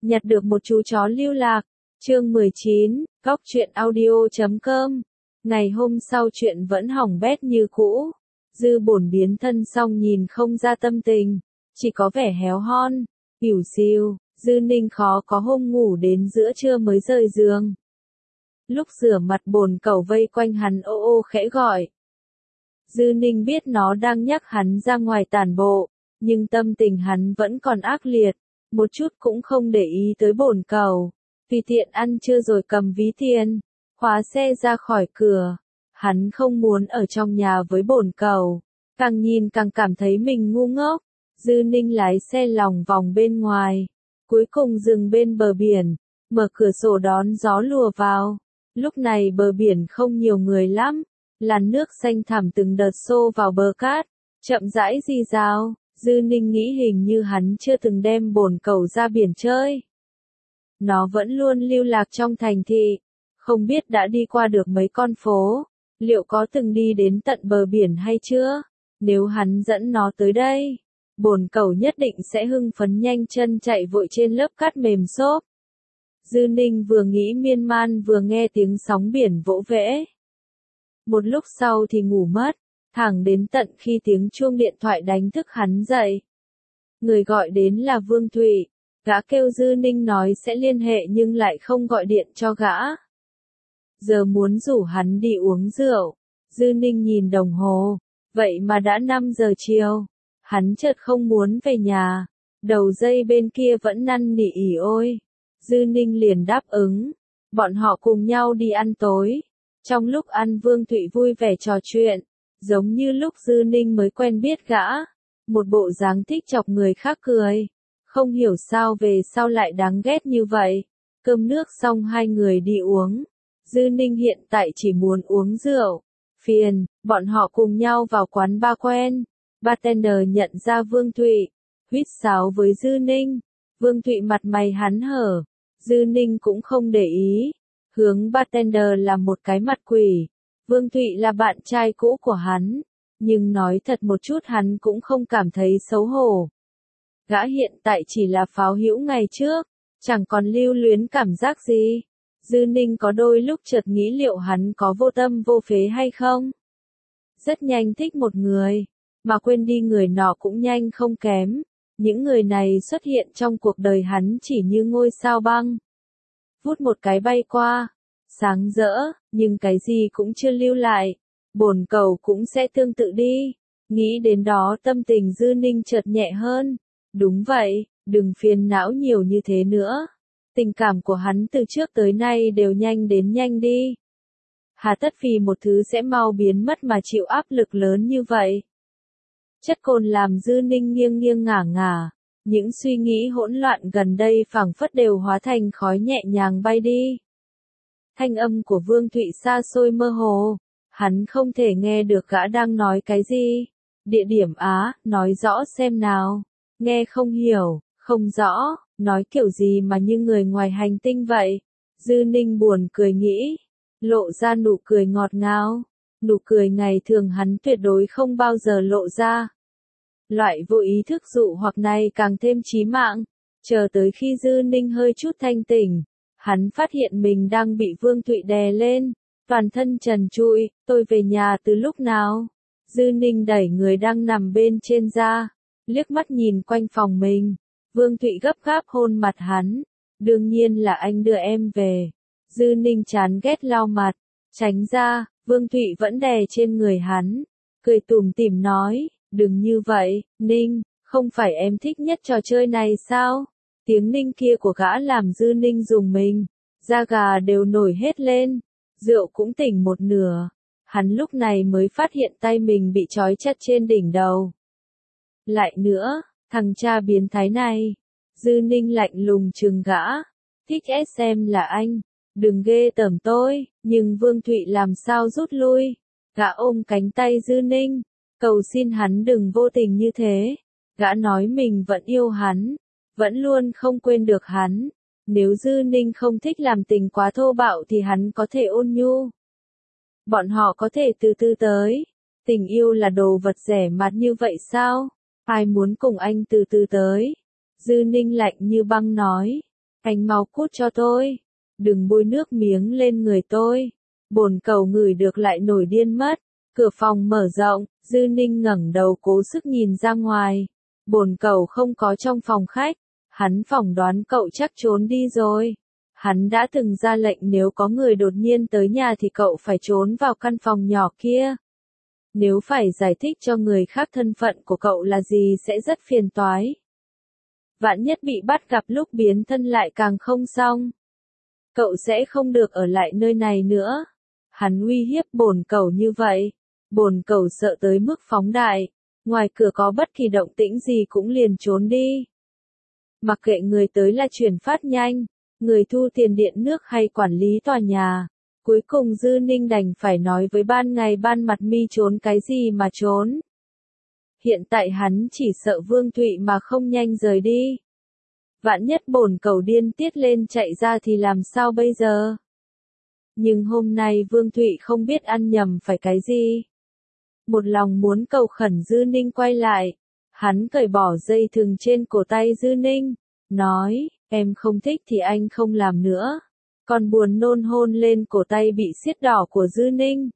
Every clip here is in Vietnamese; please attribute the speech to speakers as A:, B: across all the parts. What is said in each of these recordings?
A: Nhặt được một chú chó lưu lạc. Chương 19, Góc truyện audio.com. Ngày hôm sau chuyện vẫn hỏng bét như cũ. Dư Bổn biến thân xong nhìn không ra tâm tình, chỉ có vẻ héo hon, ỉu xìu. Dư Ninh khó có hôm ngủ đến giữa trưa mới rời giường. Lúc rửa mặt Bồn Cẩu vây quanh hắn ô ô khẽ gọi. Dư Ninh biết nó đang nhắc hắn ra ngoài tản bộ, nhưng tâm tình hắn vẫn còn ác liệt, một chút cũng không để ý tới Bồn Cẩu. Vì tiện ăn trưa rồi cầm ví tiền, khóa xe ra khỏi cửa. Hắn không muốn ở trong nhà với Bồn Cẩu, càng nhìn càng cảm thấy mình ngu ngốc. Dư Ninh lái xe lòng vòng bên ngoài, cuối cùng dừng bên bờ biển, mở cửa sổ đón gió lùa vào. Lúc này bờ biển không nhiều người lắm, làn nước xanh thẳm từng đợt xô vào bờ cát, chậm rãi rì rào. Dư Ninh nghĩ hình như hắn chưa từng đem Bồn Cẩu ra biển chơi. Nó vẫn luôn lưu lạc trong thành thị, không biết đã đi qua được mấy con phố, liệu có từng đi đến tận bờ biển hay chưa? Nếu hắn dẫn nó tới đây, Bồn Cẩu nhất định sẽ hưng phấn nhanh chân chạy vội trên lớp cát mềm xốp. Dư Ninh vừa nghĩ miên man vừa nghe tiếng sóng biển vỗ vẽ. Một lúc sau thì ngủ mất, thẳng đến tận khi tiếng chuông điện thoại đánh thức hắn dậy. Người gọi đến là Vương Thụy, gã kêu Dư Ninh nói sẽ liên hệ nhưng lại không gọi điện cho gã. Giờ muốn rủ hắn đi uống rượu, Dư Ninh nhìn đồng hồ, vậy mà đã 5 giờ chiều. Hắn chợt không muốn về nhà, đầu dây bên kia vẫn năn nỉ ỉ ôi. Dư Ninh liền đáp ứng, bọn họ cùng nhau đi ăn tối. Trong lúc ăn Vương Thụy vui vẻ trò chuyện, giống như lúc Dư Ninh mới quen biết gã, một bộ dáng thích chọc người khác cười. Không hiểu sao về sau lại đáng ghét như vậy. Cơm nước xong hai người đi uống. Dư Ninh hiện tại chỉ muốn uống rượu. Phiền, bọn họ cùng nhau vào quán bar quen. Bartender nhận ra Vương Thụy, huýt sáo với Dư Ninh. Vương Thụy mặt mày hắn hở. Dư Ninh cũng không để ý. Hướng bartender làm một cái mặt quỷ. Vương Thụy là bạn trai cũ của hắn. Nhưng nói thật một chút hắn cũng không cảm thấy xấu hổ. Gã hiện tại chỉ là pháo hữu ngày trước, chẳng còn lưu luyến cảm giác gì. Dư Ninh có đôi lúc chợt nghĩ liệu hắn có vô tâm vô phế hay không. Rất nhanh thích một người, mà quên đi người nọ cũng nhanh không kém. Những người này xuất hiện trong cuộc đời hắn chỉ như ngôi sao băng. Vút một cái bay qua, sáng rỡ, nhưng cái gì cũng chưa lưu lại. Bồn Cẩu cũng sẽ tương tự đi. Nghĩ đến đó tâm tình Dư Ninh chợt nhẹ hơn. Đúng vậy, đừng phiền não nhiều như thế nữa. Tình cảm của hắn từ trước tới nay đều nhanh đến nhanh đi. Hà tất vì một thứ sẽ mau biến mất mà chịu áp lực lớn như vậy. Chất cồn làm Dư Ninh nghiêng nghiêng ngả ngả. Những suy nghĩ hỗn loạn gần đây phảng phất đều hóa thành khói nhẹ nhàng bay đi. Thanh âm của Vương Thụy xa xôi mơ hồ. Hắn không thể nghe được gã đang nói cái gì. Địa điểm Á, nói rõ xem nào. Nghe không hiểu, không rõ, nói kiểu gì mà như người ngoài hành tinh vậy. Dư Ninh buồn cười nghĩ, lộ ra nụ cười ngọt ngào. Nụ cười ngày thường hắn tuyệt đối không bao giờ lộ ra. Loại vô ý thức dụ hoặc này càng thêm chí mạng. Chờ tới khi Dư Ninh hơi chút thanh tỉnh, hắn phát hiện mình đang bị Vương Thụy đè lên, toàn thân trần trụi. Tôi về nhà từ lúc nào? Dư Ninh đẩy người đang nằm bên trên ra, liếc mắt nhìn quanh phòng mình. Vương Thụy gấp gáp hôn mặt hắn. Đương nhiên là anh đưa em về. Dư Ninh chán ghét lau mặt, tránh ra. Vương Thụy vẫn đè trên người hắn, cười tủm tỉm nói, đừng như vậy, Ninh, không phải em thích nhất trò chơi này sao? Tiếng Ninh kia của gã làm Dư Ninh rùng mình, da gà đều nổi hết lên, rượu cũng tỉnh một nửa. Hắn lúc này mới phát hiện tay mình bị trói chặt trên đỉnh đầu. Lại nữa, thằng cha biến thái này. Dư Ninh lạnh lùng trừng gã. Thích SM là anh, đừng ghê tởm tôi. Nhưng Vương Thụy làm sao rút lui. Gã ôm cánh tay Dư Ninh, cầu xin hắn đừng vô tình như thế. Gã nói mình vẫn yêu hắn, vẫn luôn không quên được hắn. Nếu Dư Ninh không thích làm tình quá thô bạo thì hắn có thể ôn nhu. Bọn họ có thể từ từ tới. Tình yêu là đồ vật rẻ mạt như vậy sao? Ai muốn cùng anh từ từ tới? Dư Ninh lạnh như băng nói. Anh mau cút cho tôi. Đừng bôi nước miếng lên người tôi. Bồn cầu ngửi được lại nổi điên mất. Cửa phòng mở rộng, Dư Ninh ngẩng đầu cố sức nhìn ra ngoài. Bồn cầu không có trong phòng khách. Hắn phỏng đoán cậu chắc trốn đi rồi. Hắn đã từng ra lệnh nếu có người đột nhiên tới nhà thì cậu phải trốn vào căn phòng nhỏ kia. Nếu phải giải thích cho người khác thân phận của cậu là gì sẽ rất phiền toái. Vạn nhất bị bắt gặp lúc biến thân lại càng không xong. Cậu sẽ không được ở lại nơi này nữa. Hắn uy hiếp bồn cầu như vậy. Bồn cầu sợ tới mức phóng đại. Ngoài cửa có bất kỳ động tĩnh gì cũng liền trốn đi. Mặc kệ người tới là chuyển phát nhanh, người thu tiền điện nước hay quản lý tòa nhà. Cuối cùng Dư Ninh đành phải nói với ban ngày ban mặt mi trốn cái gì mà trốn. Hiện tại hắn chỉ sợ Vương Thụy mà không nhanh rời đi. Vạn nhất bồn cầu điên tiết lên chạy ra thì làm sao bây giờ? Nhưng hôm nay Vương Thụy không biết ăn nhầm phải cái gì. Một lòng muốn cầu khẩn Dư Ninh quay lại. Hắn cởi bỏ dây thừng trên cổ tay Dư Ninh. Nói, em không thích thì anh không làm nữa. Còn buồn nôn hôn lên cổ tay bị siết đỏ của Dư Ninh.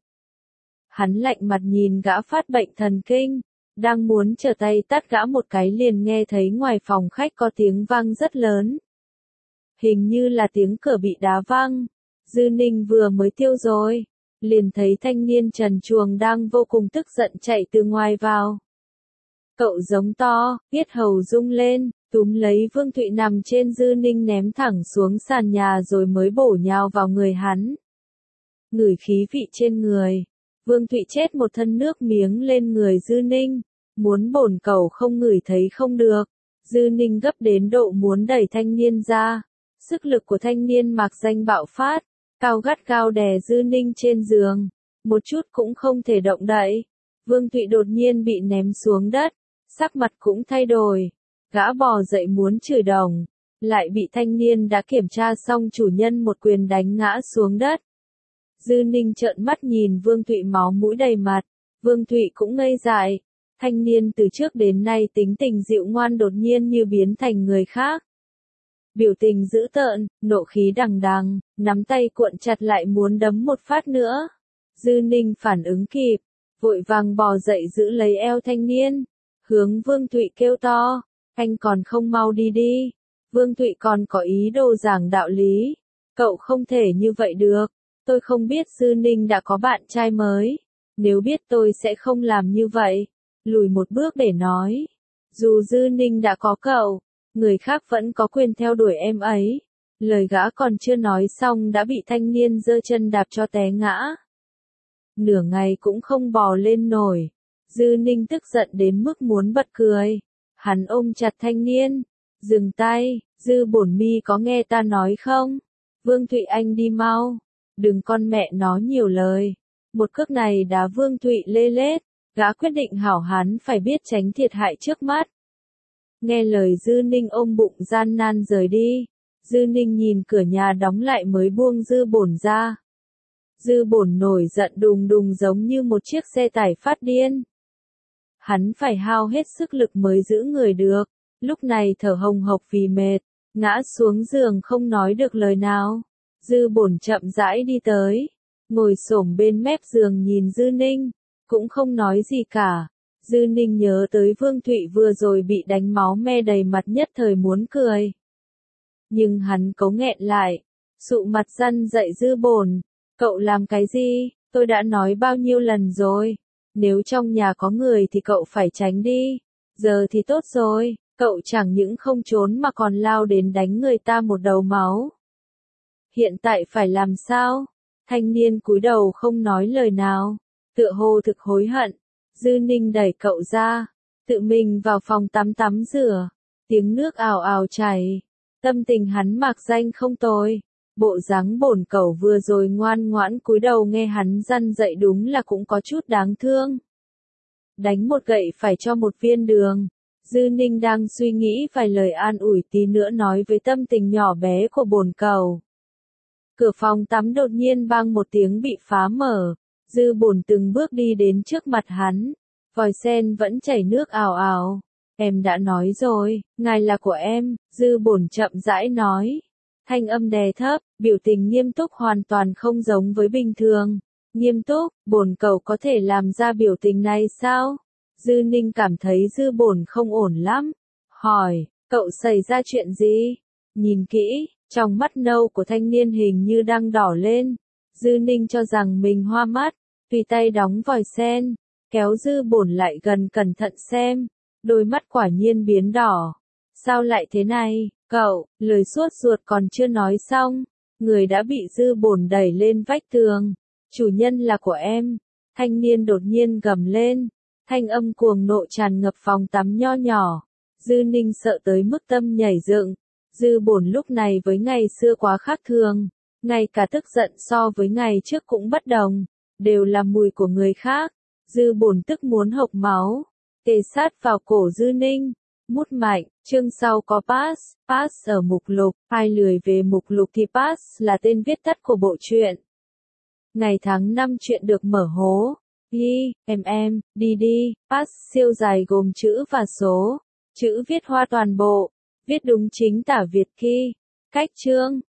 A: Hắn lạnh mặt nhìn gã phát bệnh thần kinh. Đang muốn trở tay tát gã một cái liền nghe thấy ngoài phòng khách có tiếng vang rất lớn. Hình như là tiếng cửa bị đá văng. Dư Ninh vừa mới tiêu rồi. Liền thấy thanh niên trần truồng đang vô cùng tức giận chạy từ ngoài vào. Cậu giống to, yết hầu rung lên, túm lấy Vương Thụy nằm trên Dư Ninh ném thẳng xuống sàn nhà rồi mới bổ nhào vào người hắn. Ngửi khí vị trên người. Vương Thụy chết một thân nước miếng lên người Dư Ninh. Muốn bồn cầu không ngửi thấy không được. Dư Ninh gấp đến độ muốn đẩy thanh niên ra. Sức lực của thanh niên mạc danh bạo phát. Cao gắt gao đè Dư Ninh trên giường. Một chút cũng không thể động đậy. Vương Thụy đột nhiên bị ném xuống đất. Sắc mặt cũng thay đổi. Gã bò dậy muốn chửi đồng. Lại bị thanh niên đã kiểm tra xong chủ nhân một quyền đánh ngã xuống đất. Dư Ninh trợn mắt nhìn Vương Thụy máu mũi đầy mặt. Vương Thụy cũng ngây dại. Thanh niên từ trước đến nay tính tình dịu ngoan đột nhiên như biến thành người khác. Biểu tình dữ tợn, nộ khí đằng đằng, nắm tay cuộn chặt lại muốn đấm một phát nữa. Dư Ninh phản ứng kịp, vội vàng bò dậy giữ lấy eo thanh niên. Hướng Vương Thụy kêu to, anh còn không mau đi đi. Vương Thụy còn có ý đồ giảng đạo lý. Cậu không thể như vậy được. Tôi không biết Dư Ninh đã có bạn trai mới. Nếu biết tôi sẽ không làm như vậy. Lùi một bước để nói. Dù Dư Ninh đã có cậu, người khác vẫn có quyền theo đuổi em ấy. Lời gã còn chưa nói xong đã bị thanh niên giơ chân đạp cho té ngã. Nửa ngày cũng không bò lên nổi. Dư Ninh tức giận đến mức muốn bật cười. Hắn ôm chặt thanh niên. Dừng tay, Dư bổn mi có nghe ta nói không? Vương Thụy anh đi mau. Đừng con mẹ nó nhiều lời. Một cước này đá Vương Thụy lê lết. Gã quyết định hảo hán phải biết tránh thiệt hại trước mắt. Nghe lời Dư Ninh ôm bụng gian nan rời đi. Dư Ninh nhìn cửa nhà đóng lại mới buông Dư bổn ra. Dư bổn nổi giận đùng đùng giống như một chiếc xe tải phát điên. Hắn phải hao hết sức lực mới giữ người được. Lúc này thở hồng hộc vì mệt. Ngã xuống giường không nói được lời nào. Dư bổn chậm rãi đi tới. Ngồi xổm bên mép giường nhìn Dư Ninh. Cũng không nói gì cả. Dư Ninh nhớ tới Vương Thụy vừa rồi bị đánh máu me đầy mặt nhất thời muốn cười. Nhưng hắn cố nghẹn lại. Sụ mặt răn dậy Dư bổn. Cậu làm cái gì? Tôi đã nói bao nhiêu lần rồi. Nếu trong nhà có người thì cậu phải tránh đi. Giờ thì tốt rồi. Cậu chẳng những không trốn mà còn lao đến đánh người ta một đầu máu. Hiện tại phải làm sao? Thanh niên cúi đầu không nói lời nào. Tựa hồ thực hối hận. Dư Ninh đẩy cậu ra. Tự mình vào phòng tắm tắm rửa. Tiếng nước ào ào chảy. Tâm tình hắn mạc danh không tồi. Bộ dáng bổn cẩu vừa rồi ngoan ngoãn cúi đầu nghe hắn răn dạy đúng là cũng có chút đáng thương. Đánh một gậy phải cho một viên đường. Dư Ninh đang suy nghĩ vài lời an ủi tí nữa nói với tâm tình nhỏ bé của bổn cẩu. Cửa phòng tắm đột nhiên bang một tiếng bị phá mở. Dư bổn từng bước đi đến trước mặt hắn. Vòi sen vẫn chảy nước ào ào. Em đã nói rồi, ngài là của em. Dư bổn chậm rãi nói. Thanh âm đè thấp, biểu tình nghiêm túc hoàn toàn không giống với bình thường. Nghiêm túc, bổn cậu có thể làm ra biểu tình này sao? Dư Ninh cảm thấy Dư Bổn không ổn lắm. Hỏi, cậu xảy ra chuyện gì? Nhìn kỹ, trong mắt nâu của thanh niên hình như đang đỏ lên. Dư Ninh cho rằng mình hoa mắt, tùy tay đóng vòi sen, kéo Dư Bổn lại gần cẩn thận xem. Đôi mắt quả nhiên biến đỏ. Sao lại thế này, cậu? Lời suốt ruột còn chưa nói xong, người đã bị Dư Bổn đẩy lên vách tường. Chủ nhân là của em. Thanh niên đột nhiên gầm lên. Thanh âm cuồng nộ tràn ngập phòng tắm nho nhỏ. Dư Ninh sợ tới mức tâm nhảy dựng. Dư Bổn lúc này với ngày xưa quá khác thường. Ngay cả tức giận so với ngày trước cũng bất đồng. Đều là mùi của người khác. Dư Bổn tức muốn hộc máu. Kề sát vào cổ Dư Ninh. Mút mạnh, chương sau có pass. Pass ở mục lục. Ai lười về mục lục thì pass là tên viết tắt của bộ truyện. Ngày tháng năm chuyện được mở hố. Đi, đi, pass siêu dài gồm chữ và số. Chữ viết hoa toàn bộ. Viết đúng chính tả Việt Ki. Cách chương,